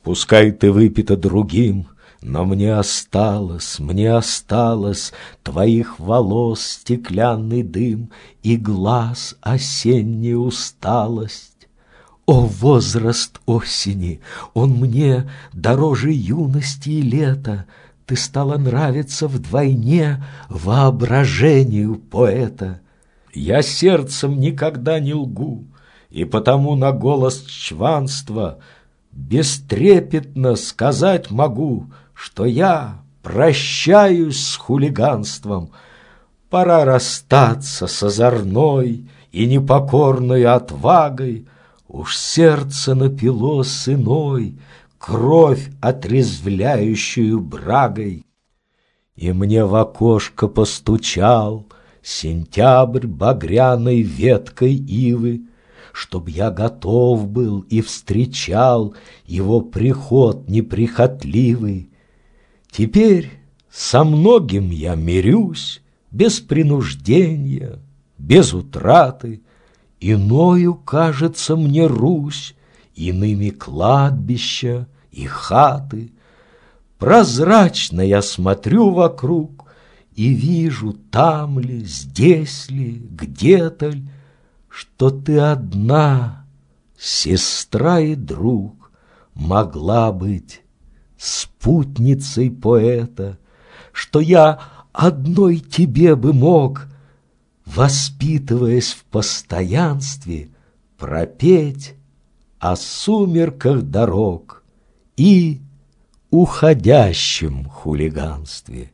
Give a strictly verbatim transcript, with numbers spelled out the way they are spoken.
Пускай ты выпита другим, но мне осталось, мне осталось твоих волос стеклянный дым и глаз осенняя усталость. О, возраст осени, он мне дороже юности и лета, ты стала нравиться вдвойне воображению поэта. Я сердцем никогда не лгу, и потому на голос чванства бестрепетно сказать могу, что я прощаюсь с хулиганством. Пора расстаться с озорной и непокорной отвагой. Уж сердце напилось иной, кровь отрезвляющую брагой. И мне в окошко постучал сентябрь багряной веткой ивы, чтоб я готов был и встречал его приход неприхотливый. Теперь со многим я мирюсь без принуждения, без утраты. Иною кажется мне Русь, иными кладбища и хаты. Прозрачно я смотрю вокруг и вижу, там ли, здесь ли, где-то ль, что ты одна, сестра и друг, могла быть спутницей поэта, что я одной тебе бы мог, воспитываясь в постоянстве, пропеть о сумерках дорог и уходящем хулиганстве.